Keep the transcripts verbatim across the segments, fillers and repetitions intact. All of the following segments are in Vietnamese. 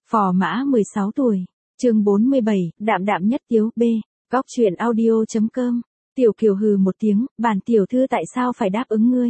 Phò Mã mười sáu tuổi, chương bốn mươi bảy, đạm đạm nhất tiếu, B, góc truyện audio.com, Tiểu Kiều hừ một tiếng, bản tiểu thư tại sao phải đáp ứng ngươi?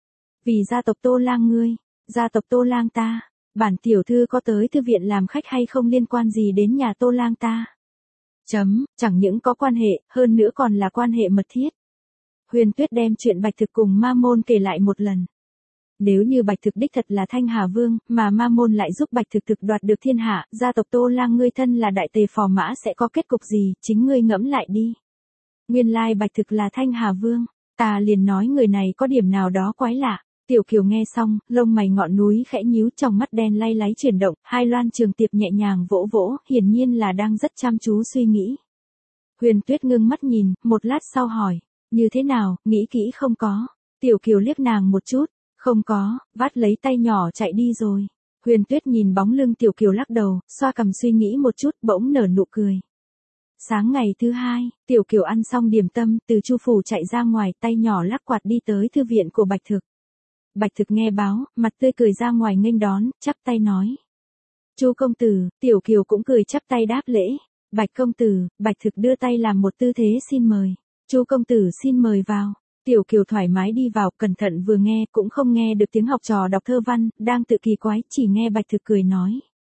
Vì gia tộc Tô Lang ngươi, gia tộc Tô Lang ta, bản tiểu thư có tới thư viện làm khách hay không liên quan gì đến nhà Tô Lang ta. Chấm, chẳng những có quan hệ, hơn nữa còn là quan hệ mật thiết. Huyền Tuyết đem chuyện Bạch Thực cùng Ma Môn kể lại một lần. Nếu như Bạch Thực đích thật là Thanh Hà Vương, mà Ma Môn lại giúp Bạch Thực thực đoạt được thiên hạ, gia tộc Tô Lang ngươi thân là đại tề phò mã sẽ có kết cục gì, chính ngươi ngẫm lại đi. Nguyên lai Bạch Thực là Thanh Hà Vương, ta liền nói người này có điểm nào đó quái lạ. Tiểu Kiều nghe xong, lông mày ngọn núi khẽ nhíu, trong mắt đen lay láy chuyển động, hai loan trường tiệp nhẹ nhàng vỗ vỗ, hiển nhiên là đang rất chăm chú suy nghĩ. Huyền Tuyết ngưng mắt nhìn, một lát sau hỏi, như thế nào, nghĩ kỹ không có? Tiểu Kiều liếc nàng một chút, không có, vắt lấy tay nhỏ chạy đi rồi. Huyền Tuyết nhìn bóng lưng Tiểu Kiều lắc đầu, xoa cằm suy nghĩ một chút, bỗng nở nụ cười. Sáng ngày thứ hai, Tiểu Kiều ăn xong điểm tâm, từ Chu phủ chạy ra ngoài, tay nhỏ lắc quạt đi tới thư viện của Bạch Thực. Bạch Thực nghe báo, mặt tươi cười ra ngoài nghênh đón, chắp tay nói. Chu công tử, Tiểu Kiều cũng cười chắp tay đáp lễ. Bạch công tử, Bạch Thực đưa tay làm một tư thế xin mời. Chu công tử xin mời vào. Tiểu Kiều thoải mái đi vào, cẩn thận vừa nghe, cũng không nghe được tiếng học trò đọc thơ văn, đang tự kỳ quái, chỉ nghe Bạch Thực cười nói.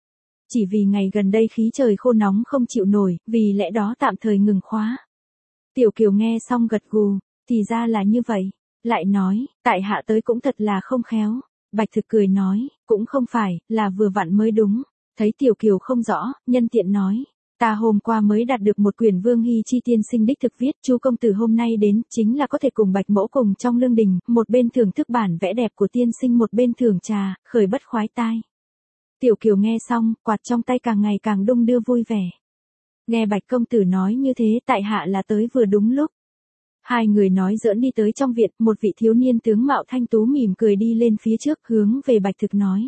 Chỉ vì ngày gần đây khí trời khô nóng không chịu nổi, vì lẽ đó tạm thời ngừng khóa. Tiểu Kiều nghe xong gật gù, thì ra là như vậy. Lại nói, tại hạ tới cũng thật là không khéo. Bạch Thực cười nói, cũng không phải, là vừa vặn mới đúng. Thấy Tiểu Kiều không rõ, nhân tiện nói. Ta hôm qua mới đạt được một quyển Vương Hy Chi tiên sinh đích thực viết, Chu công tử hôm nay đến, chính là có thể cùng Bạch mẫu cùng trong lương đình, một bên thưởng thức bản vẽ đẹp của tiên sinh, một bên thưởng trà, khởi bất khoái tai. Tiểu Kiều nghe xong, quạt trong tay càng ngày càng đung đưa vui vẻ. Nghe Bạch công tử nói như thế, tại hạ là tới vừa đúng lúc. Hai người nói giỡn đi tới trong viện, một vị thiếu niên tướng mạo thanh tú mỉm cười đi lên phía trước, hướng về Bạch Thực nói.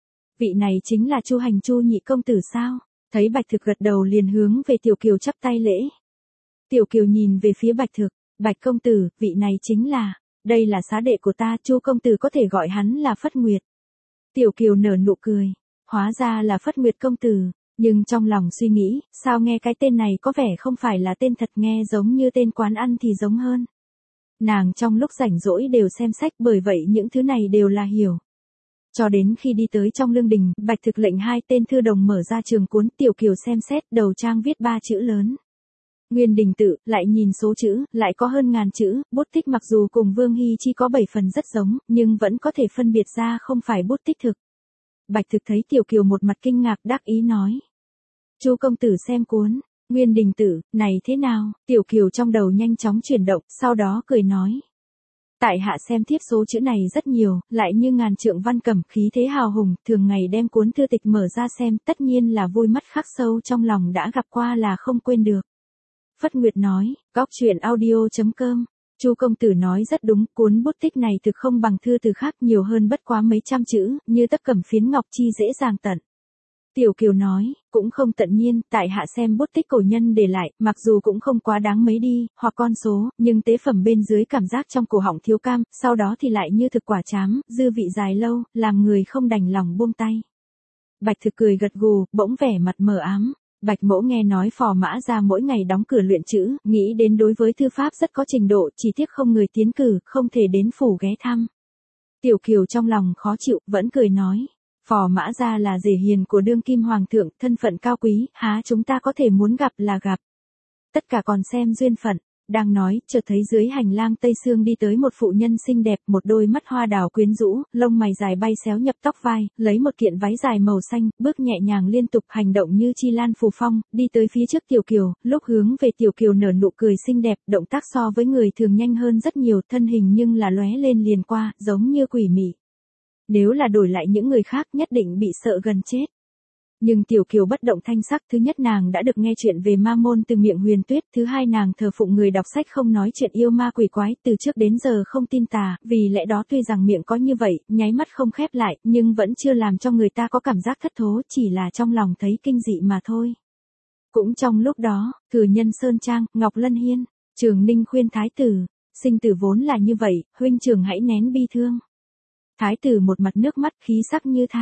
Vị này chính là Chu Hành Chu nhị công tử sao? Thấy Bạch Thực gật đầu liền hướng về Tiểu Kiều chắp tay lễ. Tiểu Kiều nhìn về phía Bạch Thực, Bạch công tử, vị này chính là, đây là xá đệ của ta, Chu công tử có thể gọi hắn là Phất Nguyệt. Tiểu Kiều nở nụ cười, hóa ra là Phất Nguyệt công tử, nhưng trong lòng suy nghĩ, sao nghe cái tên này có vẻ không phải là tên thật, nghe giống như tên quán ăn thì giống hơn. Nàng trong lúc rảnh rỗi đều xem sách, bởi vậy những thứ này đều là hiểu. Cho đến khi đi tới trong lương đình, Bạch Thực lệnh hai tên thư đồng mở ra trường cuốn, Tiểu Kiều xem xét, đầu trang viết ba chữ lớn. Nguyên Đình Tự, lại nhìn số chữ, lại có hơn ngàn chữ, bút tích mặc dù cùng Vương Hy Chi có bảy phần rất giống, nhưng vẫn có thể phân biệt ra không phải bút tích thực. Bạch Thực thấy Tiểu Kiều một mặt kinh ngạc đắc ý nói. Chu công tử xem cuốn, Nguyên Đình Tự, này thế nào? Tiểu Kiều trong đầu nhanh chóng chuyển động, sau đó cười nói. Tại hạ xem thiếp số chữ này rất nhiều, lại như ngàn trượng văn cẩm, khí thế hào hùng, thường ngày đem cuốn thư tịch mở ra xem, tất nhiên là vui mắt khắc sâu trong lòng, đã gặp qua là không quên được. Phất Nguyệt nói, góc truyện audio.com, Chu công tử nói rất đúng, cuốn bút tích này thực không bằng thư từ khác, nhiều hơn bất quá mấy trăm chữ, như tấp cẩm phiến ngọc chi dễ dàng tận. Tiểu Kiều nói, cũng không tận nhiên, tại hạ xem bút tích cổ nhân để lại, mặc dù cũng không quá đáng mấy đi, hoặc con số, nhưng tế phẩm bên dưới cảm giác trong cổ họng thiếu cam, sau đó thì lại như thực quả trám, dư vị dài lâu, làm người không đành lòng buông tay. Bạch Thực cười gật gù, bỗng vẻ mặt mờ ám. Bạch mẫu nghe nói phò mã ra mỗi ngày đóng cửa luyện chữ, nghĩ đến đối với thư pháp rất có trình độ, chỉ tiếc không người tiến cử, không thể đến phủ ghé thăm. Tiểu Kiều trong lòng khó chịu, vẫn cười nói. Phò mã ra là rể hiền của đương kim hoàng thượng, thân phận cao quý, há chúng ta có thể muốn gặp là gặp. Tất cả còn xem duyên phận. Đang nói, chợt thấy dưới hành lang Tây Sương đi tới một phụ nhân xinh đẹp, một đôi mắt hoa đào quyến rũ, lông mày dài bay xéo nhập tóc vai, lấy một kiện váy dài màu xanh, bước nhẹ nhàng liên tục, hành động như chi lan phù phong, đi tới phía trước Tiểu Kiều, lúc hướng về Tiểu Kiều nở nụ cười xinh đẹp, động tác so với người thường nhanh hơn rất nhiều, thân hình nhưng là lóe lên liền qua, giống như quỷ mị. Nếu là đổi lại những người khác nhất định bị sợ gần chết. Nhưng Tiểu Kiều bất động thanh sắc, thứ nhất nàng đã được nghe chuyện về Ma Môn từ miệng Huyền Tuyết, thứ hai nàng thờ phụng người đọc sách không nói chuyện yêu ma quỷ quái, từ trước đến giờ không tin tà, vì lẽ đó tuy rằng miệng có như vậy, nháy mắt không khép lại, nhưng vẫn chưa làm cho người ta có cảm giác thất thố, chỉ là trong lòng thấy kinh dị mà thôi. Cũng trong lúc đó, Thừa Nhân Sơn Trang, Ngọc Lân Hiên, Trường Ninh khuyên thái tử, sinh tử vốn là như vậy, huynh trưởng hãy nén bi thương. Thái tử một mặt nước mắt khí sắc như than.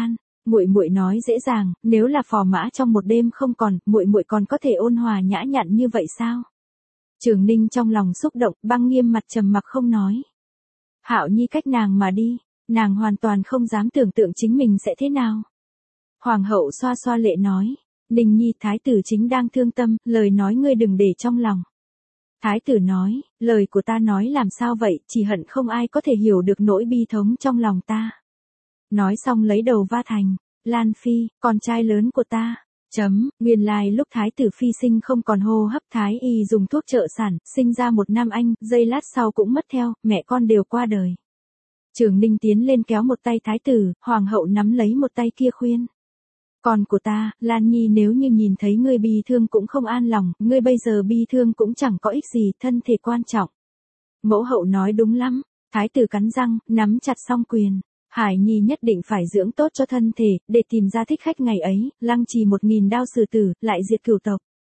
Muội muội nói dễ dàng, nếu là phò mã trong một đêm không còn, muội muội còn có thể ôn hòa nhã nhặn như vậy sao? Trường Ninh trong lòng xúc động, băng nghiêm mặt trầm mặc không nói. Hạo Nhi cách nàng mà đi, nàng hoàn toàn không dám tưởng tượng chính mình sẽ thế nào. Hoàng hậu xoa xoa lệ nói, Ninh Nhi thái tử chính đang thương tâm, lời nói ngươi đừng để trong lòng. Thái tử nói, lời của ta nói làm sao vậy, chỉ hận không ai có thể hiểu được nỗi bi thống trong lòng ta. Nói xong lấy đầu va thành, Lan Phi, con trai lớn của ta. Chấm, nguyên lai lúc thái tử phi sinh không còn hô hấp, thái y dùng thuốc trợ sản, sinh ra một nam anh, giây lát sau cũng mất theo, mẹ con đều qua đời. Trường Ninh tiến lên kéo một tay thái tử, hoàng hậu nắm lấy một tay kia khuyên. Con của ta, Lan Nhi nếu như nhìn thấy ngươi bi thương cũng không an lòng, ngươi bây giờ bi thương cũng chẳng có ích gì, thân thể quan trọng. Mẫu hậu nói đúng lắm, thái tử cắn răng, nắm chặt song quyền. Hải Nhi nhất định phải dưỡng tốt cho thân thể, để tìm ra thích khách ngày ấy, lăng trì một nghìn đao xử tử, lại diệt cửu tộc.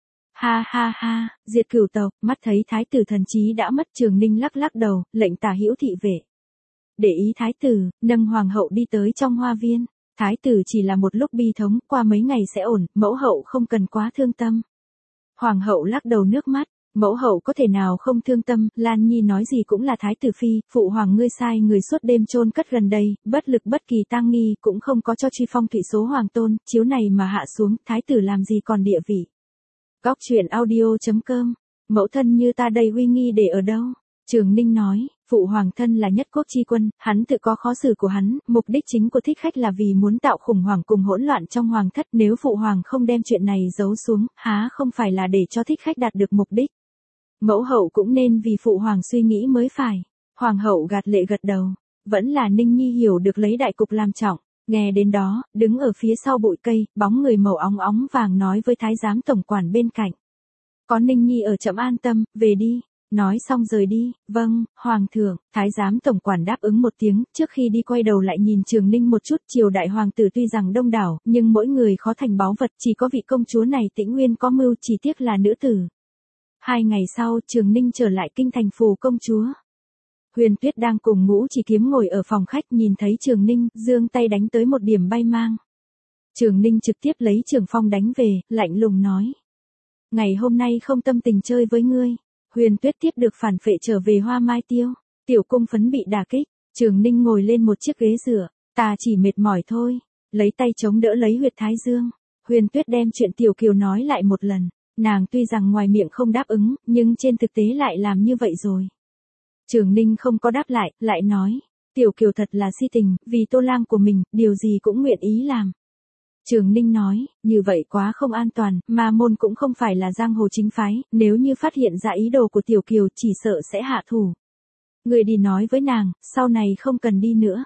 Ha ha ha, diệt cửu tộc, mắt thấy thái tử thần trí đã mất. Trường Ninh lắc lắc đầu, lệnh tả hữu thị vệ. Để ý thái tử, nâng hoàng hậu đi tới trong hoa viên. Thái tử chỉ là một lúc bi thống, qua mấy ngày sẽ ổn, mẫu hậu không cần quá thương tâm. Hoàng hậu lắc đầu nước mắt. Mẫu hậu có thể nào không thương tâm, Lan Nhi nói gì cũng là thái tử phi, phụ hoàng ngươi sai người suốt đêm chôn cất gần đây, bất lực bất kỳ tang nghi, cũng không có cho truy phong thủy số hoàng tôn, chiếu này mà hạ xuống, thái tử làm gì còn địa vị. Góc truyện audio chấm com, mẫu thân như ta đây uy nghi để ở đâu? Trường Ninh nói, phụ hoàng thân là nhất quốc chi quân, hắn tự có khó xử của hắn, mục đích chính của thích khách là vì muốn tạo khủng hoảng cùng hỗn loạn trong hoàng thất, nếu phụ hoàng không đem chuyện này giấu xuống, há không phải là để cho thích khách đạt được mục đích. Mẫu hậu cũng nên vì phụ hoàng suy nghĩ mới phải. Hoàng hậu gạt lệ gật đầu. Vẫn là Ninh Nhi hiểu được lấy đại cục làm trọng. Nghe đến đó, đứng ở phía sau bụi cây, bóng người màu óng óng vàng nói với thái giám tổng quản bên cạnh. Có Ninh Nhi ở trẫm an tâm, về đi. Nói xong rời đi. Vâng, hoàng thượng. Thái giám tổng quản đáp ứng một tiếng, trước khi đi quay đầu lại nhìn Trường Ninh một chút. Triều đại hoàng tử tuy rằng đông đảo, nhưng mỗi người khó thành báu vật, chỉ có vị công chúa này Tĩnh Nguyên có mưu, chỉ tiếc là nữ tử. Hai ngày sau, Trường Ninh trở lại kinh thành phù công chúa. Huyền Tuyết đang cùng Ngũ Chỉ Kiếm ngồi ở phòng khách, nhìn thấy Trường Ninh, giương tay đánh tới một điểm bay mang. Trường Ninh trực tiếp lấy trường phong đánh về, lạnh lùng nói. Ngày hôm nay không tâm tình chơi với ngươi. Huyền Tuyết tiếp được phản phệ trở về Hoa Mai Tiêu. Tiểu cung phấn bị đả kích. Trường Ninh ngồi lên một chiếc ghế dựa. Ta chỉ mệt mỏi thôi. Lấy tay chống đỡ lấy huyệt thái dương. Huyền Tuyết đem chuyện Tiểu Kiều nói lại một lần. Nàng tuy rằng ngoài miệng không đáp ứng, nhưng trên thực tế lại làm như vậy rồi. Trường Ninh không có đáp lại, lại nói. Tiểu Kiều thật là si tình, vì Tô Lang của mình, điều gì cũng nguyện ý làm. Trường Ninh nói, như vậy quá không an toàn, mà môn cũng không phải là giang hồ chính phái, nếu như phát hiện ra ý đồ của Tiểu Kiều chỉ sợ sẽ hạ thủ. Người đi nói với nàng, sau này không cần đi nữa.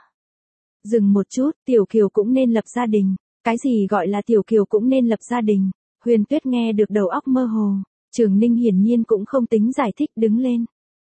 Dừng một chút, Tiểu Kiều cũng nên lập gia đình. Cái gì gọi là Tiểu Kiều cũng nên lập gia đình? Huyền Tuyết nghe được đầu óc mơ hồ. Trường Ninh hiển nhiên cũng không tính giải thích, đứng lên.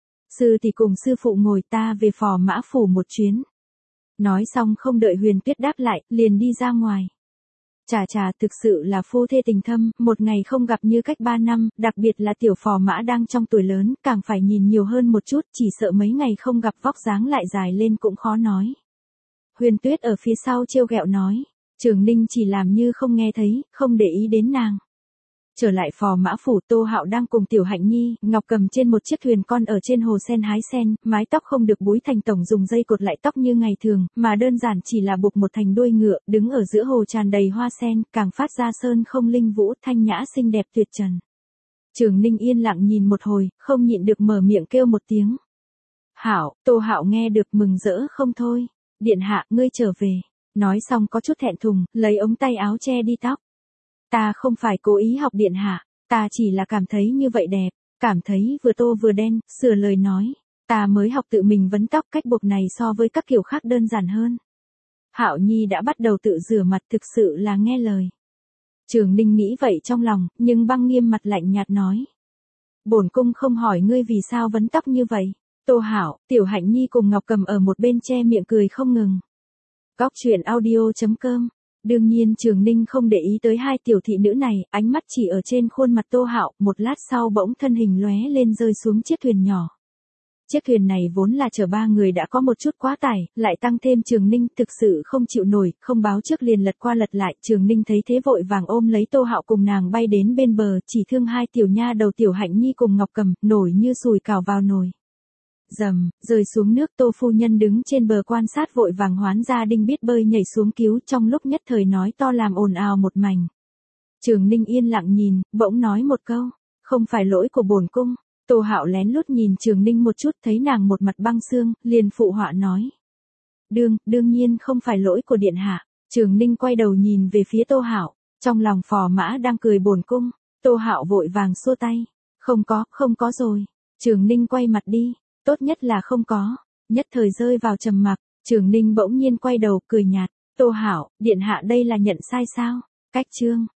Sư thì cùng sư phụ ngồi, ta về phò mã phủ một chuyến. Nói xong không đợi Huyền Tuyết đáp lại, liền đi ra ngoài. Chà chà, thực sự là phu thê tình thâm, một ngày không gặp như cách ba năm, đặc biệt là tiểu phò mã đang trong tuổi lớn, càng phải nhìn nhiều hơn một chút, chỉ sợ mấy ngày không gặp vóc dáng lại dài lên cũng khó nói. Huyền Tuyết ở phía sau trêu ghẹo nói. Trường Ninh chỉ làm như không nghe thấy, không để ý đến nàng. Trở lại phò mã phủ, Tô Hạo đang cùng Tiểu Hạnh Nhi, Ngọc Cầm trên một chiếc thuyền con ở trên hồ sen hái sen, mái tóc không được búi thành tổng dùng dây cột lại tóc như ngày thường, mà đơn giản chỉ là buộc một thành đuôi ngựa, đứng ở giữa hồ tràn đầy hoa sen, càng phát ra sơn không linh vũ, thanh nhã xinh đẹp tuyệt trần. Trường Ninh yên lặng nhìn một hồi, không nhịn được mở miệng kêu một tiếng. Hảo, Tô Hạo nghe được mừng rỡ không thôi. Điện hạ, ngươi trở về. Nói xong có chút thẹn thùng, lấy ống tay áo che đi tóc. Ta không phải cố ý học điện hạ, ta chỉ là cảm thấy như vậy đẹp, cảm thấy vừa tô vừa đen, sửa lời nói. Ta mới học tự mình vấn tóc, cách buộc này so với các kiểu khác đơn giản hơn. Hạo Nhi đã bắt đầu tự rửa mặt, thực sự là nghe lời. Trường Ninh nghĩ vậy trong lòng, nhưng băng nghiêm mặt lạnh nhạt nói. Bổn cung không hỏi ngươi vì sao vấn tóc như vậy. Tô Hạo, Tiểu Hạnh Nhi cùng Ngọc Cầm ở một bên che miệng cười không ngừng. Góc truyện audio chấm com. Đương nhiên Trường Ninh không để ý tới hai tiểu thị nữ này, ánh mắt chỉ ở trên khuôn mặt Tô Hạo, một lát sau bỗng thân hình lóe lên rơi xuống chiếc thuyền nhỏ. Chiếc thuyền này vốn là chở ba người đã có một chút quá tải, lại tăng thêm Trường Ninh thực sự không chịu nổi, không báo trước liền lật qua lật lại. Trường Ninh thấy thế vội vàng ôm lấy Tô Hạo cùng nàng bay đến bên bờ, chỉ thương hai tiểu nha đầu Tiểu Hạnh Nhi cùng Ngọc Cầm, nổi như sùi cào vào nồi. Dầm, rơi xuống nước. Tô phu nhân đứng trên bờ quan sát vội vàng hoán gia đình biết bơi nhảy xuống cứu, trong lúc nhất thời nói to làm ồn ào một mảnh. Trường Ninh yên lặng nhìn, bỗng nói một câu, không phải lỗi của bổn cung. Tô Hạo lén lút nhìn Trường Ninh một chút, thấy nàng một mặt băng xương, liền phụ họa nói. Đương, đương nhiên không phải lỗi của điện hạ. Trường Ninh quay đầu nhìn về phía Tô Hạo, trong lòng phò mã đang cười bổn cung. Tô Hạo vội vàng xua tay. Không có, không có rồi. Trường Ninh quay mặt đi, tốt nhất là không có. Nhất thời rơi vào trầm mặc, Trường Ninh bỗng nhiên quay đầu cười nhạt. Tô Hạo, điện hạ đây là nhận sai sao? Cách chương.